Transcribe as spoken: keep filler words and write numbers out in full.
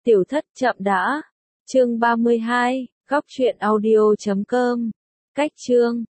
Tiểu thất chậm đã. Chương ba mươi hai, góc truyện audio chấm com. Cách chương